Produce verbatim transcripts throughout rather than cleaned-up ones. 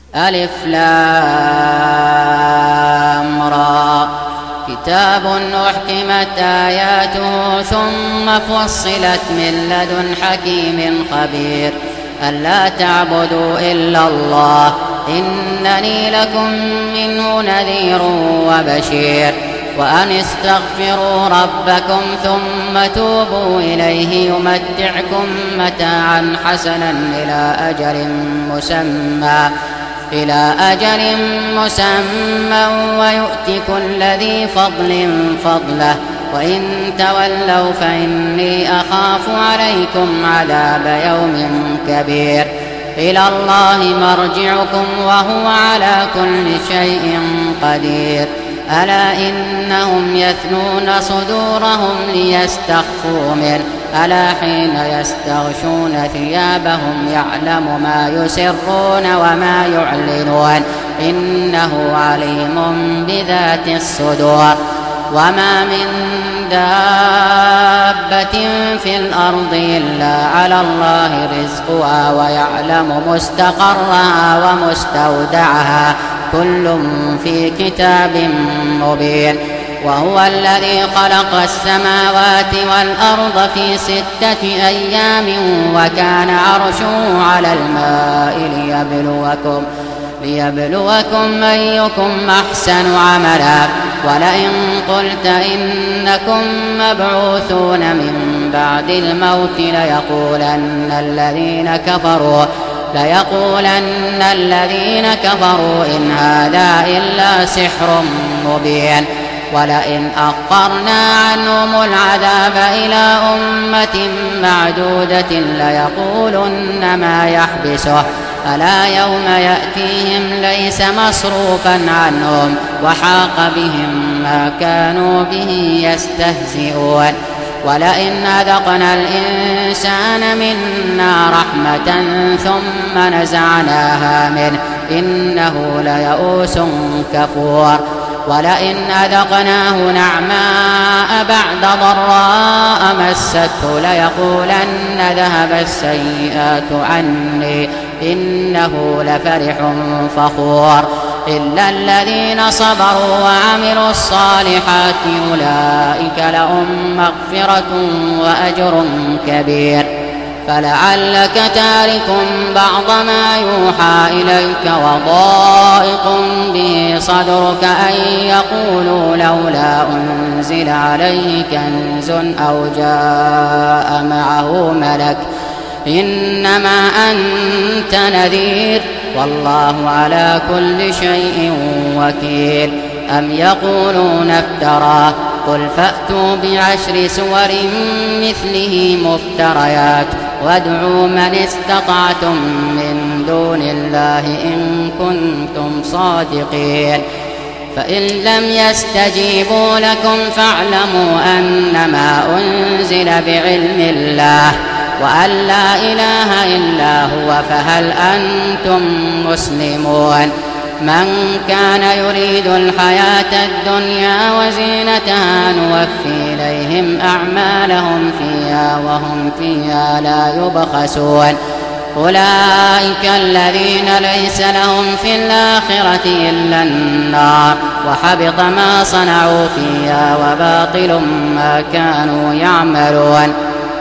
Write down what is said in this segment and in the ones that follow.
ألف لام را كتاب أحكمت آياته ثم فصلت من لدن حكيم خبير ألا تعبدوا إلا الله إنني لكم منه نذير وبشير وأن استغفروا ربكم ثم توبوا إليه يمتعكم متاعا حسنا إلى أجل مسمى إلى أجل مسمى ويؤت كل ذي فضل فضله وإن تولوا فإني أخاف عليكم عذاب يوم كبير إلى الله مرجعكم وهو على كل شيء قدير ألا إنهم يثنون صدورهم ليستخفوا منه ألا حين يستغشون ثيابهم يعلم ما يسرون وما يعلنون إنه عليم بذات الصدور وما من دابة في الأرض إلا على الله رزقها ويعلم مستقرها ومستودعها كل في كتاب مبين وهو الذي خلق السماوات والأرض في ستة أيام وكان عرشه على الماء ليبلوكم ليبلوكم أيكم أحسن عملا ولئن قلت إنكم مبعوثون من بعد الموت ليقولن الذين كفروا ليقولن الذين كفروا إن هذا إلا سحر مبين ولئن أخرنا عنهم العذاب إلى أمة معدودة ليقولن ما يحبسه ألا يوم يأتيهم ليس مصروفا عنهم وحاق بهم ما كانوا به يستهزئون ولئن أذقنا الإنسان منا رحمة ثم نزعناها منه إنه ليئوس كفور ولئن أذقناه نعماء بعد ضراء مسته ليقولن ذهب السيئات عني إنه لفرح فخور إلا الذين صبروا وعملوا الصالحات أولئك لهم مغفرة وأجر كبير فلعلك تارك بعض ما يوحى إليك وضائق به صدرك أن يقولوا لولا أنزل عليه كنز أو جاء معه ملك إنما أنت نذير والله على كل شيء وكيل أم يقولون افتراه قل فأتوا بعشر سور مثله مفتريات وادعوا من استطعتم من دون الله إن كنتم صادقين فإن لم يستجيبوا لكم فاعلموا أنما أنزل بعلم الله وأن لا إله إلا هو فهل أنتم مسلمون من كان يريد الحياة الدنيا وزينتها نوفي إليهم أعمالهم فيها وهم فيها لا يبخسون أولئك الذين ليس لهم في الآخرة إلا النار وحبط ما صنعوا فيها وباطل ما كانوا يعملون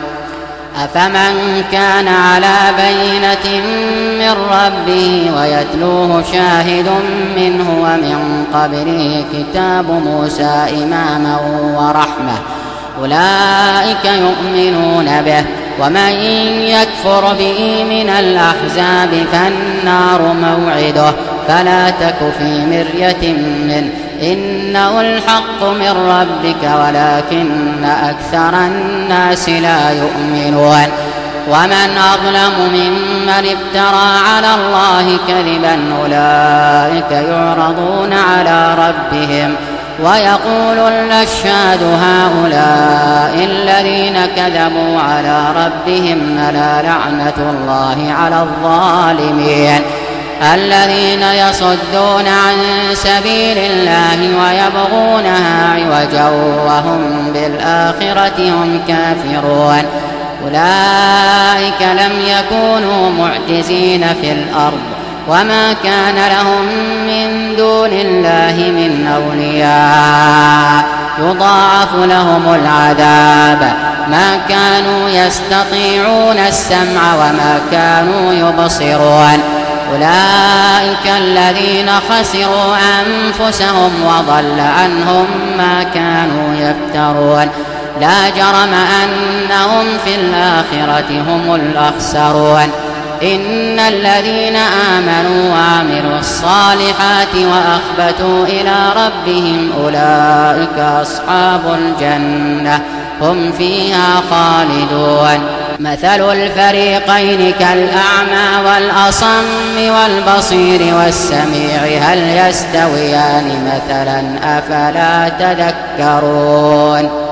أفمن كان على بينة من ربه ويتلوه شاهد منه ومن قبله كتاب موسى إماما ورحمة أولئك يؤمنون به ومن يكفر به من الأحزاب فالنار موعده فلا تك في مرية منه إنه الحق من ربك ولكن أكثر الناس لا يؤمنون ومن أظلم ممن افترى على الله كذبا أولئك يعرضون على ربهم ويقول الأشهاد هؤلاء الذين كذبوا على ربهم ألا لعنة الله على الظالمين الذين يصدون عن سبيل الله ويبغونها عوجا وهم بالآخرة هم كافرون أولئك لم يكونوا معجزين في الأرض وما كان لهم من دون الله من أولياء يضاعف لهم العذاب ما كانوا يستطيعون السمع وما كانوا يبصرون أولئك الذين خسروا أنفسهم وضل عنهم ما كانوا يفترون لا جرم أنهم في الآخرة هم الأخسرون إن الذين آمنوا وعملوا الصالحات وأخبتوا إلى ربهم أولئك أصحاب الجنة هم فيها خالدون مثل الفريقين كالأعمى والأصم والبصير والسميع هل يستويان مثلا أفلا تذكرون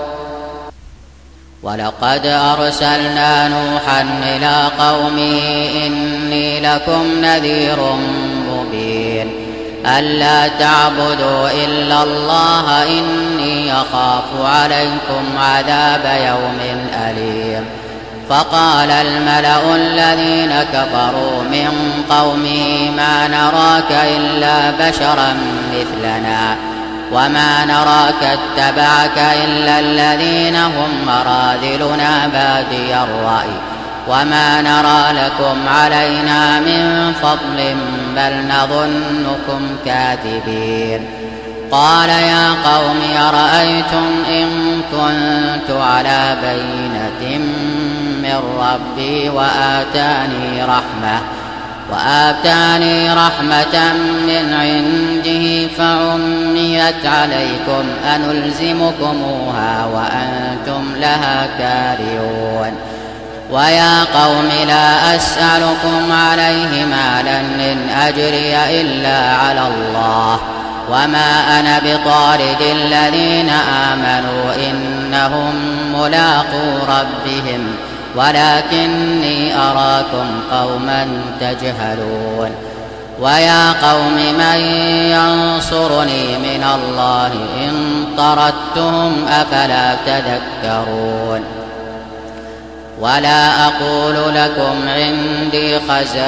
ولقد أرسلنا نوحا إلى قومه إني لكم نذير مبين ألا تعبدوا إلا الله إني أخاف عليكم عذاب يوم أليم فقال الملأ الذين كفروا من قومه ما نراك إلا بشرا مثلنا وما نراك اتبعك إلا الذين هم أراذلنا بادي الرأي وما نرى لكم علينا من فضل بل نظنكم كاذبين قال يا قوم أرأيتم إن كنت على بينة من ربي وآتاني رحمة وآتاني رحمة من عنده فعميت عليكم أنلزمكموها وأنتم لها كارهون ويا قوم لا أسألكم عليه مالا إن أجري إلا على الله وما أنا بطارد الذين آمنوا إنهم ملاقو ربهم ولكني أراكم قوما تجهلون ويا قوم من ينصرني من الله إن طردتهم أفلا تذكرون ولا أقول لكم عندي خزائن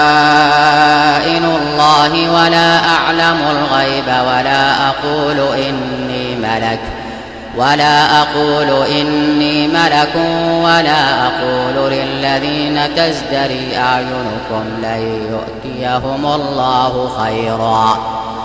الله ولا أعلم الغيب ولا أقول إني ملك ولا أقول إني ملك ولا أقول للذين تزدري أعينكم لن يؤتيهم الله خيرا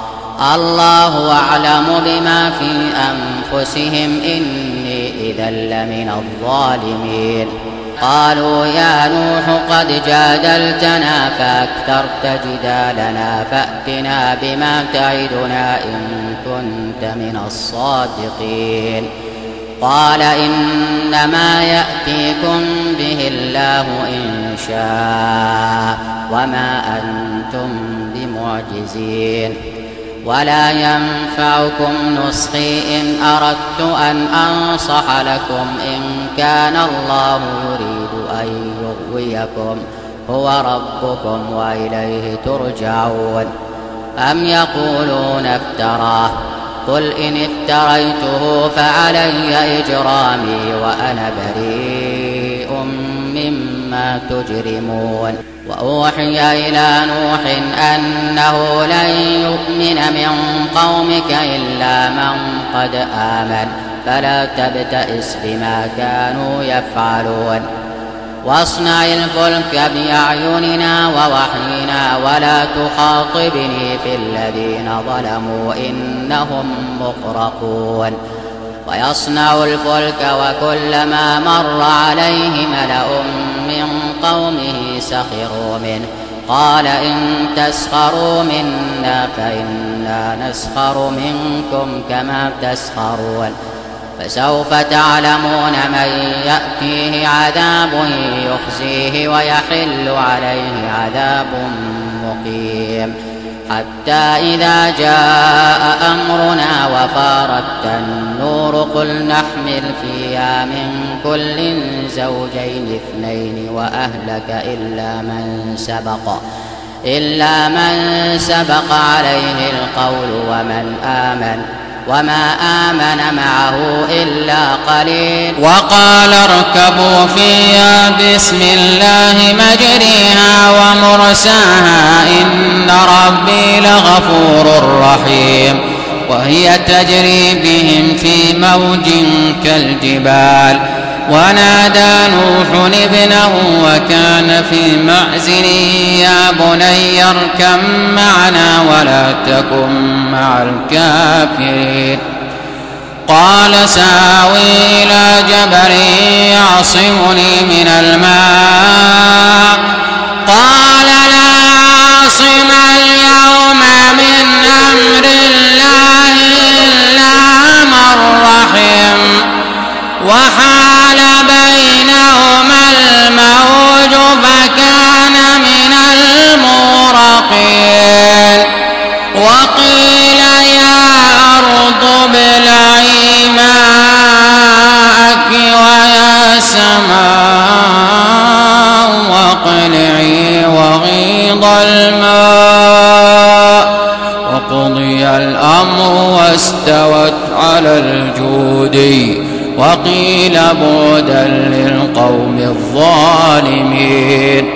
الله أعلم بما في أنفسهم إني إذا لمن الظالمين قالوا يا نوح قد جادلتنا فأكثرت جدالنا فأتنا بما تعدنا إن كنت من الصادقين قال إنما يأتيكم به الله إن شاء وما أنتم بمعجزين ولا ينفعكم نصحي إن أردت أن أنصح لكم إن كان الله يريد أن يغويكم هو ربكم وإليه ترجعون أم يقولون افتراه قل إن افتريته فعلي إجرامي وأنا بريء مما تجرمون وأوحي إلى نوح أنه لن يؤمن من قومك إلا من قد آمن فلا تبتئس بما كانوا يفعلون واصنع الفلك بأعيننا ووحينا ولا تخاطبني في الذين ظلموا إنهم مغرقون ويصنع الفلك وكلما مر عليه ملأ من قومه سخروا منه قال إن تسخروا منا فإنا نسخر منكم كما تسخرون فسوف تعلمون من يأتيه عذاب يخزيه ويحل عليه عذاب مقيم حتى إذا جاء أمرنا وفارت النور قل نحمل فيها من كل زوجين اثنين وأهلك إلا من سبق إلا من سبق عليه القول ومن آمن وما آمن معه إلا قليل. وقال اركبوا فيها بسم الله مجريها ومرساها إن ربي لغفور رحيم. وهي تجري بهم في موج كالجبال. ونادى نوح ابنه وكان في معزل يا بني اركب معنا ولا تكن مع الكافرين. قال سآوي إلى جبل يعصمني من الماء قال لا عاصم اليوم من أمر الله إلا من رحم وحال بينهما الموج فكان من المغرقين. وقيل يا أرض ابلعي ماءك ويا سماء واقلعي وغيض الماء وقضي الأمر واستوت على الجودي. وقيل بعدا للقوم الظالمين.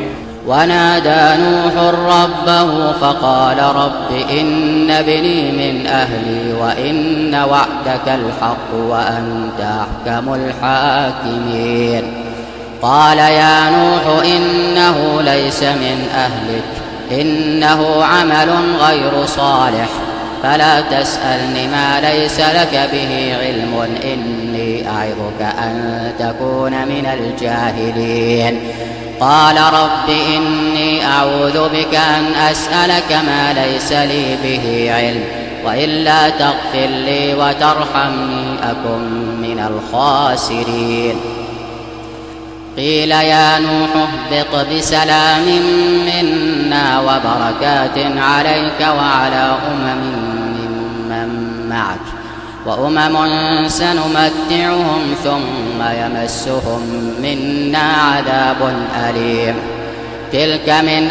ونادى نوح ربه فقال رب إن ابني من أهلي وإن وعدك الحق وأنت أحكم الحاكمين. قال يا نوح إنه ليس من أهلك إنه عمل غير صالح فلا تسألني ما ليس لك به علم إني أعظك أن تكون من الجاهلين. قال رب إني أعوذ بك أن أسألك ما ليس لي به علم وإلا تغفر لي وترحمني أكن من الخاسرين. قيل يا نوح اهبط بسلام منا وبركات عليك وعلى أمم ممن معك وأمم سنمتعهم ثم يمسهم منا عذاب أليم. تلك من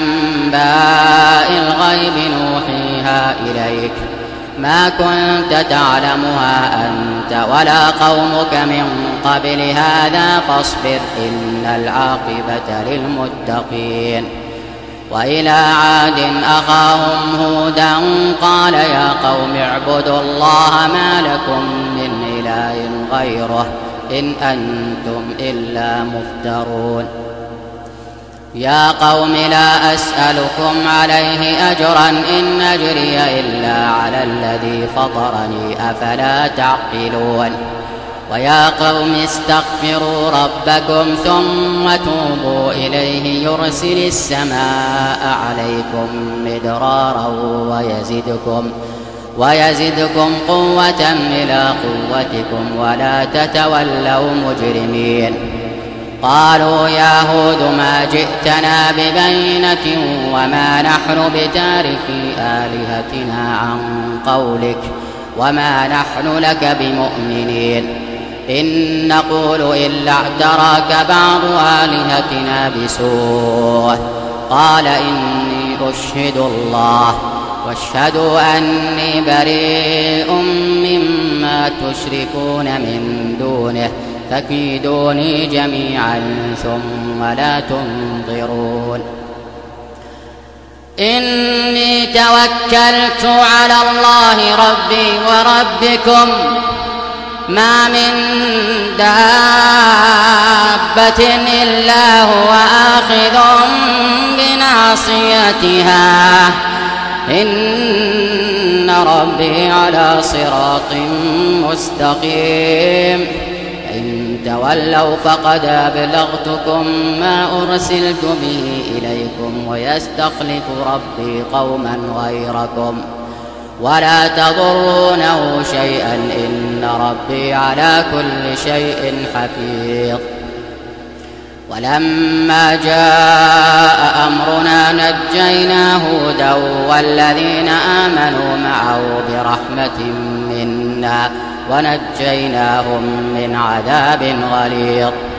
أنباء الغيب نوحيها إليك ما كنت تعلمها أنت ولا قومك من قبل هذا فاصبر إن العاقبة للمتقين. وإلى عاد أخاهم هودا قال يا قوم اعبدوا الله ما لكم من إله غيره إن أنتم إلا مفترون. يا قوم لا أسألكم عليه أجرا إن أجري إلا على الذي فطرني أفلا تعقلون. ويا قوم استغفروا ربكم ثم توبوا إليه يرسل السماء عليكم مدرارا ويزدكم ويزدكم قوة إلى قوتكم ولا تتولوا مجرمين. قالوا يا هود ما جئتنا ببينة وما نحن بتاركي آلهتنا عن قولك وما نحن لك بمؤمنين إن نقول إلا اعتراك بعض آلهتنا بسوء. قال إني أشهد الله واشهدوا أني بريء مما تشركون من دونه فكيدوني جميعا ثم لا تنظرون. إني توكلت على الله ربي وربكم ما من دابة إلا هو آخذ بناصيتها إن ربي على صراط مستقيم. إن تولوا فقد أبلغتكم ما أرسلت به إليكم ويستخلف ربي قوما غيركم ولا تضرونه شيئا إن ربي على كل شيء حفيظ. ولما جاء أمرنا نجينا هودا والذين آمنوا معه برحمة منا ونجيناهم من عذاب غليظ.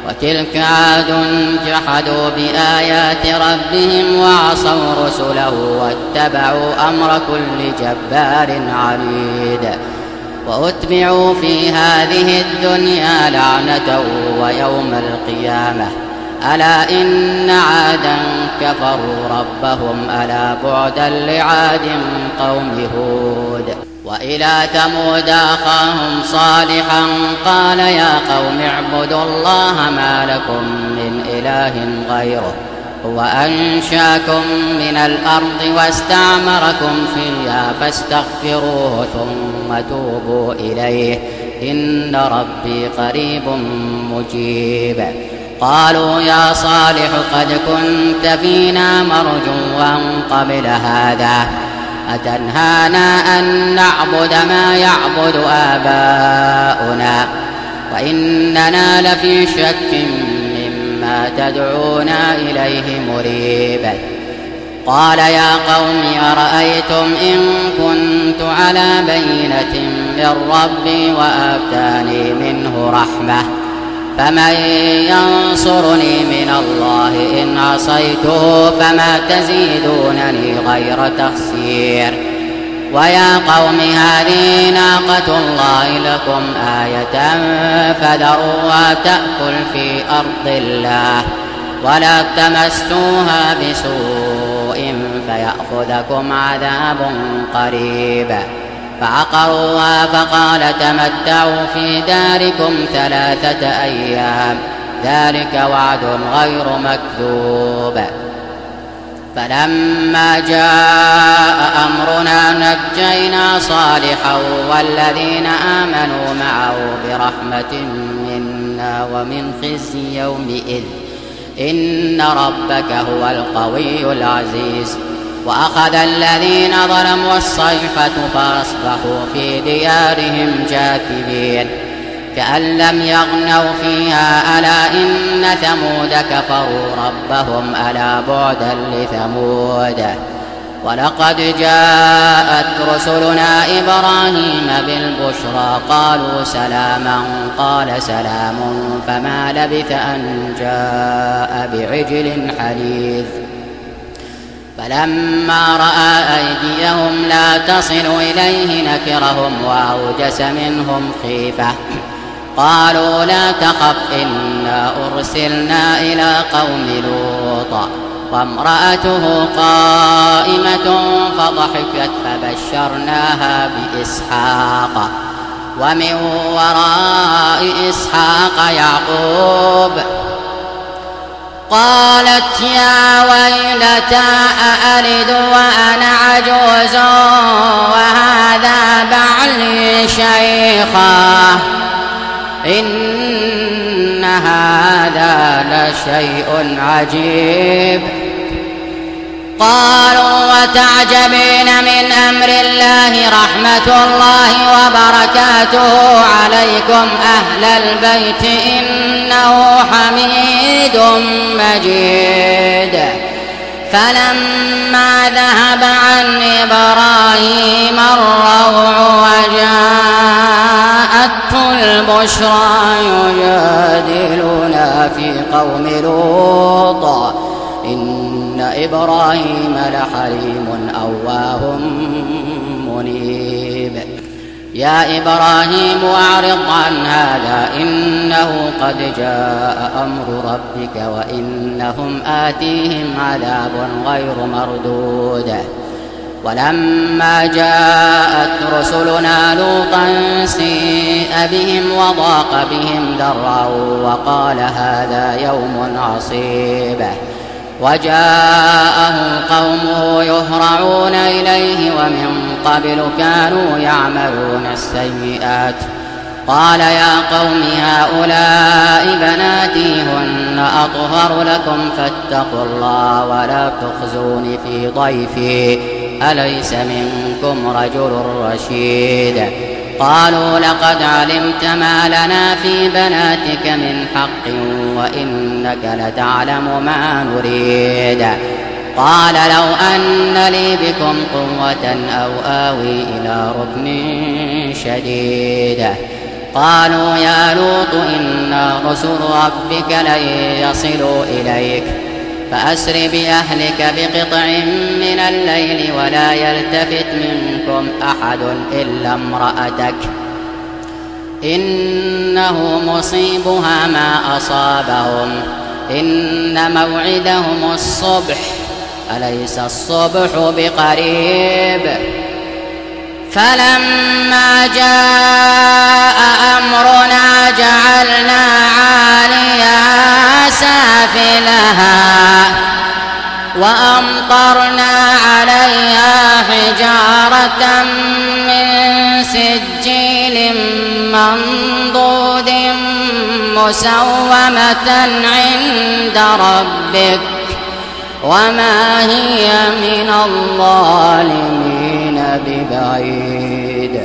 وتلك عاد جحدوا بآيات ربهم وعصوا رسله واتبعوا أمر كل جبار عنيد وأتبعوا في هذه الدنيا لعنة ويوم القيامة ألا إن عادا كفروا ربهم ألا بعدا لعاد قوم هود. وإلى ثمود أخاهم صالحا قال يا قوم اعبدوا الله ما لكم من إله غيره هو أنشاكم من الأرض واستعمركم فيها فاستغفروه ثم توبوا إليه إن ربي قريب مجيب. قالوا يا صالح قد كنت فينا مرجوا قبل هذا أتنهانا أن نعبد ما يعبد آباؤنا وإننا لفي شك مما تدعونا إليه مريب. قال يا قوم أرأيتم إن كنت على بينة من ربي وآتاني منه رحمة فمن ينصرني من الله إن عصيته فما تزيدونني غير تخسير. ويا قوم هذه ناقة الله لكم آية فذروها تأكل في أرض الله ولا تمسوها بسوء فيأخذكم عذاب قريب. فعقروها فقال تمتعوا في داركم ثلاثة أيام ذلك وعد غير مكذوب. فلما جاء أمرنا نجينا صالحا والذين آمنوا معه برحمة منا ومن خزي يومئذ إن ربك هو القوي العزيز. وأخذ الذين ظلموا الصيحة فأصبحوا في ديارهم جاثمين كأن لم يغنوا فيها ألا إن ثمود كفروا ربهم ألا بعدا لثمود. ولقد جاءت رسلنا إبراهيم بالبشرى قالوا سلاما قال سلام فما لبث أن جاء بعجل حنيذ. فلما رأى أيديهم لا تصل إليه نكرهم وأوجس منهم خيفة قالوا لا تخف إنا أرسلنا إلى قوم لوط وامرأته قائمة فضحكت فبشرناها بإسحاق ومن وراء إسحاق يعقوب. قالت يا ويلتى أألد وأنا عجوز وهذا بعلي شيخا إن هذا لشيء عجيب. قالوا وتعجبين من أمر الله رحمة الله وبركاته عليكم أهل البيت إنه حميد مجيد. فلما ذهب عن إبراهيم الروع وجاءته البشرى يجادلنا في قوم لوط إن إبراهيم لحليم أواه منيب. يا إبراهيم أعرض عن هذا إنه قد جاء أمر ربك وإنهم آتيهم عذاب غير مردود. ولما جاءت رسلنا لوطا سيء بهم وضاق بهم ذرعا وقال هذا يوم عصيب. وجاءه قومه يهرعون إليه ومن قبل كانوا يعملون السيئات قال يا قوم هؤلاء بناتي هن أطهر لكم فاتقوا الله ولا تخزون في ضيفي أليس منكم رجل رشيد. قالوا لقد علمت ما لنا في بناتك من حق وإنك لتعلم ما نريد. قال لو أن لي بكم قوة أو آوي إلى ركن شديد قالوا يا لوط إنا رسل ربك لن يصلوا إليك فأسر بأهلك بقطع من الليل ولا يلتفت منكم أحد إلا امرأتك إنه مصيبها ما أصابهم إن موعدهم الصبح أليس الصبح بقريب فلما جاء أمرنا جعلنا عاليها سافلها وأمطرنا عليها حجارة من سجيل منضود مسومة عند ربك وما هي من الظالمين ببعيد.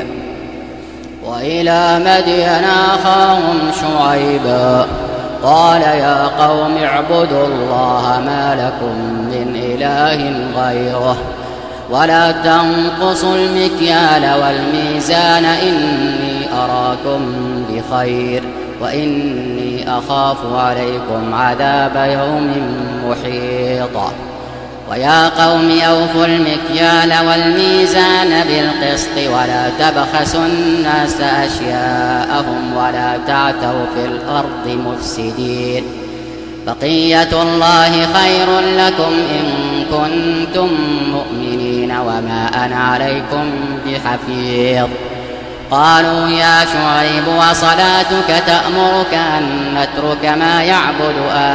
وإلى مدين أخاهم شعيبا قال يا قوم اعبدوا الله ما لكم من إله غيره ولا تنقصوا المكيال والميزان إني أراكم بخير وإني أخاف عليكم عذاب يوم محيط. ويا قوم أوفوا المكيال والميزان بالقسط ولا تبخسوا الناس أشياءهم ولا تعثوا في الأرض مفسدين بقية الله خير لكم إن كنتم مؤمنين وما أنا عليكم بحفيظ. قالوا يا شعيب وصلاتك تأمرك أن نترك ما يعبد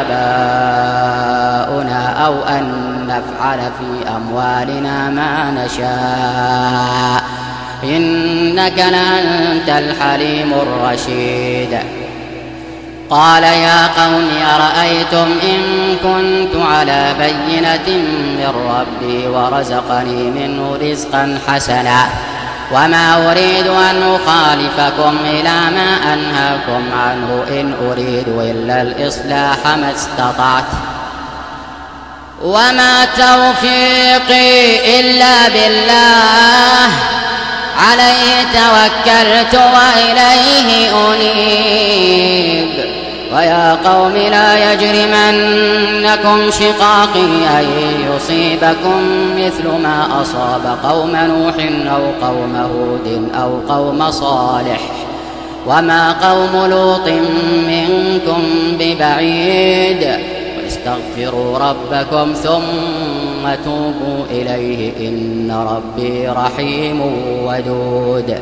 آباؤنا أو أن نفعل في أموالنا ما نشاء إنك لأنت الحليم الرشيد. قال يا قوم أرأيتم إن كنت على بينة من ربي ورزقني منه رزقا حسنا وما أريد أن أخالفكم إلى ما أنهاكم عنه إن أريد إلا الإصلاح ما استطعت وما توفيقي إلا بالله عليه توكلت وإليه أنيب. ويا قوم لا يجرمنكم شقاقي أن يصيبكم مثل ما أصاب قوم نوح أو قوم هود أو قوم صالح وما قوم لوط منكم ببعيد واستغفروا ربكم ثم توبوا إليه إن ربي رحيم ودود.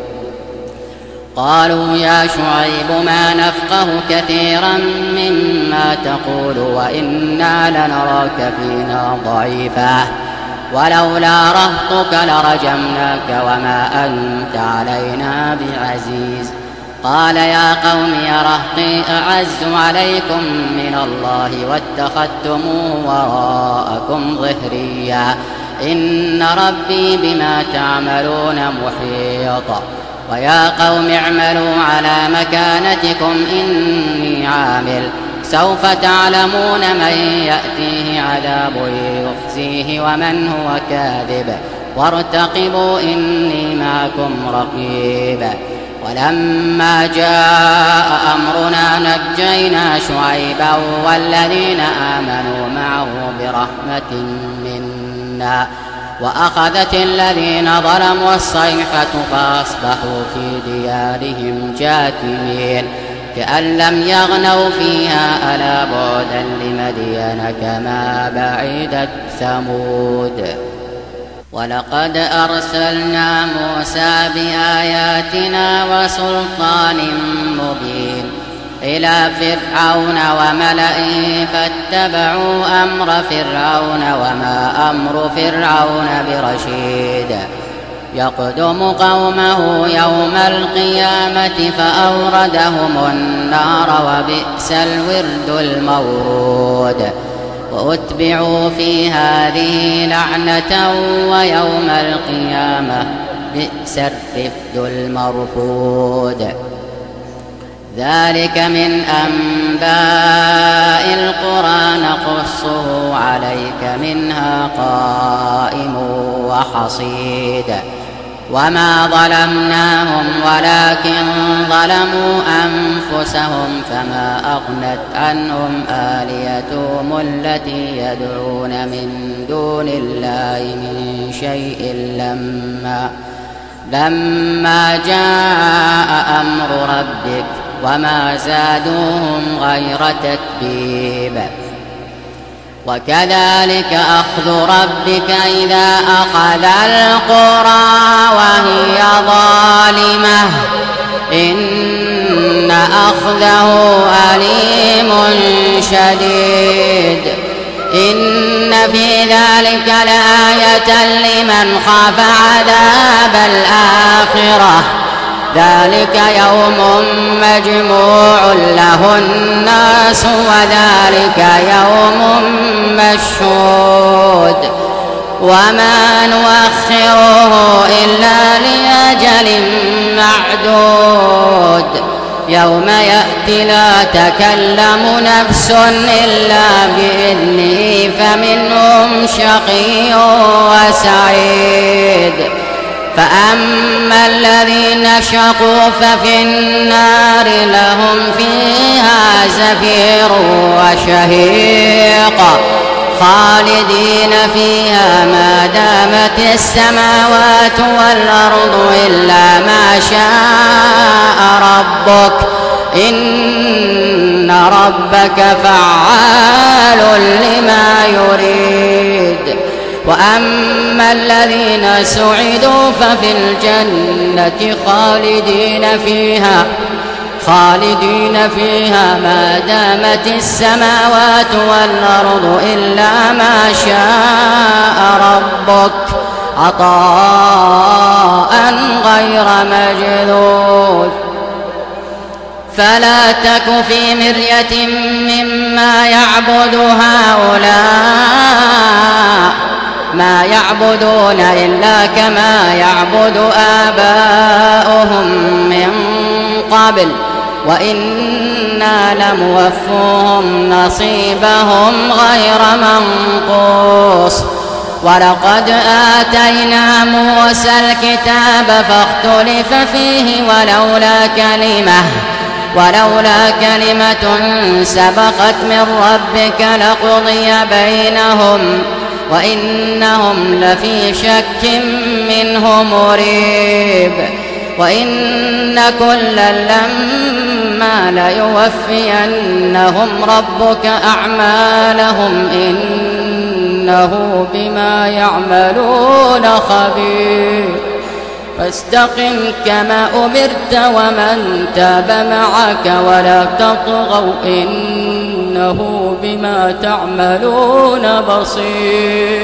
قالوا يا شعيب ما نفقه كثيرا مما تقول وإنا لنراك فينا ضعيفا ولولا رهطك لرجمناك وما أنت علينا بعزيز. قال يا قوم رهطي أعز عليكم من الله واتخذتموه وراءكم ظهريا إن ربي بما تعملون محيط. ويا قوم اعملوا على مكانتكم إني عامل سوف تعلمون من يأتيه عذاب يخزيه ومن هو كاذب وارتقبوا إني معكم رقيب. ولما جاء أمرنا نجينا شعيبا والذين آمنوا معه برحمة منا وأخذت الذين ظلموا الصيحة فأصبحوا في ديارهم جاثمين كأن لم يغنوا فيها ألا بعدا لمدين كما بعدت ثمود. ولقد أرسلنا موسى بآياتنا وسلطان مبين إلى فرعون وملئه فاتبعوا أمر فرعون وما أمر فرعون برشيد يقدم قومه يوم القيامة فأوردهم النار وبئس الورد المورود وأتبعوا في هذه لعنة ويوم القيامة بئس الرفد المرفود. ذلك من أنباء القرى نقصه عليك منها قائم وحصيد وما ظلمناهم ولكن ظلموا أنفسهم فما أغنت عنهم آلهتهم التي يدعون من دون الله من شيء لما لما جاء أمر ربك وما زادوهم غير تتبيب. وكذلك أخذ ربك إذا أخذ القرى وهي ظالمة إن أخذه أليم شديد. إن في ذلك لآية لمن خاف عذاب الآخرة ذلك يوم مجموع له الناس وذلك يوم مشهود وما نؤخره إلا لأجل معدود يوم يأتي لا تكلم نفس إلا بإذنه فمنهم شقي وسعيد. فأما الذين شقوا ففي النار لهم فيها زفير وشهيق خالدين فيها ما دامت السماوات والأرض إلا ما شاء ربك إن ربك فعال لما يريد. وأما الذين سعدوا ففي الجنة خالدين فيها خالدين فيها ما دامت السماوات والأرض إلا ما شاء ربك عطاء غير مجذوذ. فلا تك في مرية مما يعبد هؤلاء ما يعبدون إلا كما يعبد آباؤهم من قبل وإنا لموفوهم نصيبهم غير منقوص. ولقد آتينا موسى الكتاب فاختلف فيه ولولا كلمة ولولا كلمة سبقت من ربك لقضي بينهم وإنهم لفي شك منه مريب. وإن كلا لما ليوفينهم ربك أعمالهم إنه بما يعملون خبير. فاستقم كما أمرت ومن تاب معك ولا تطغوا إنه بما تعملون بصير.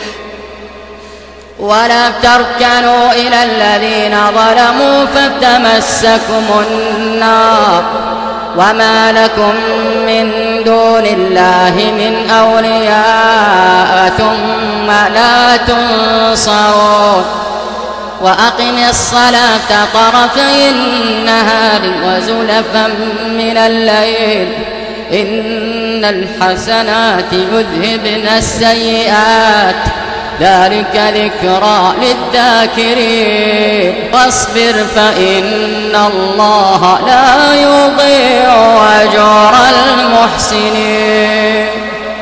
ولا تركنوا إلى الذين ظلموا فتمسكم النار وما لكم من دون الله من أولياء ثم لا تنصرون. وأقم الصلاة طرفي النهار وزلفا من الليل إن الحسنات يذهبن السيئات ذلك ذكرى للذاكرين. واصبر فإن الله لا يضيع أجر المحسنين.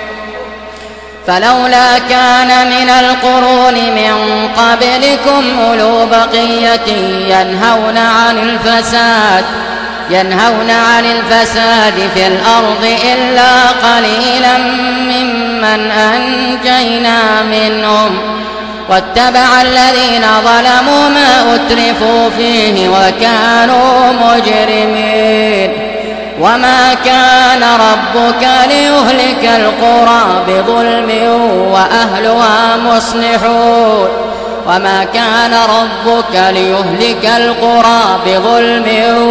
فلولا كان من القرون من قبلكم أولو بقية ينهون عن الفساد ينهون عن الفساد في الأرض إلا قليلا ممن أنجينا منهم واتبع الذين ظلموا ما أترفوا فيه وكانوا مجرمين. وما كان ربك ليهلك القرى بظلم وأهلها مصلحون وما كان ربك ليهلك القرى بظلم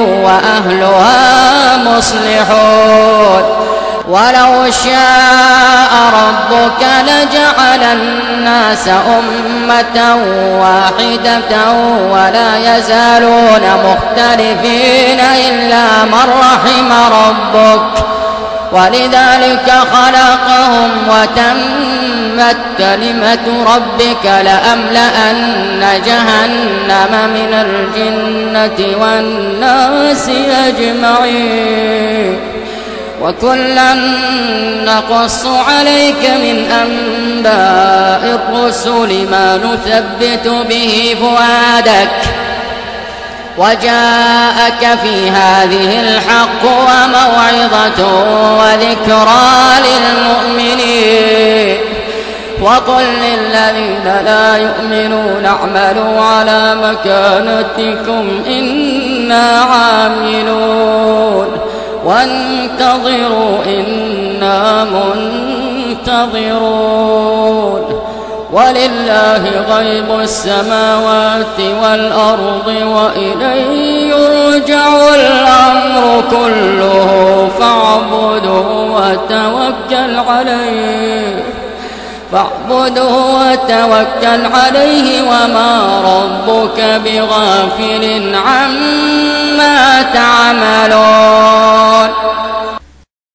وأهلها مصلحون. ولو شاء ربك لجعل الناس أمة واحدة ولا يزالون مختلفين إلا من رحم ربك ولذلك خلقهم وتمت كلمة ربك لأملأن جهنم من الجنة والناس أجمعين وكلا نقص عليك من أنباء الرسل ما نثبت به فؤادك وجاءك في هذه الحق وموعظة وذكرى للمؤمنين وقل للذين لا يؤمنون اعملوا على مكانتكم إنا عاملون وانتظروا إنا منتظرون ولله غيب السماوات والأرض وإليه يرجع الأمر كله فاعبده وتوكل عليه فاعبده وتوكل عليه وما ربك بغافل عما تعملون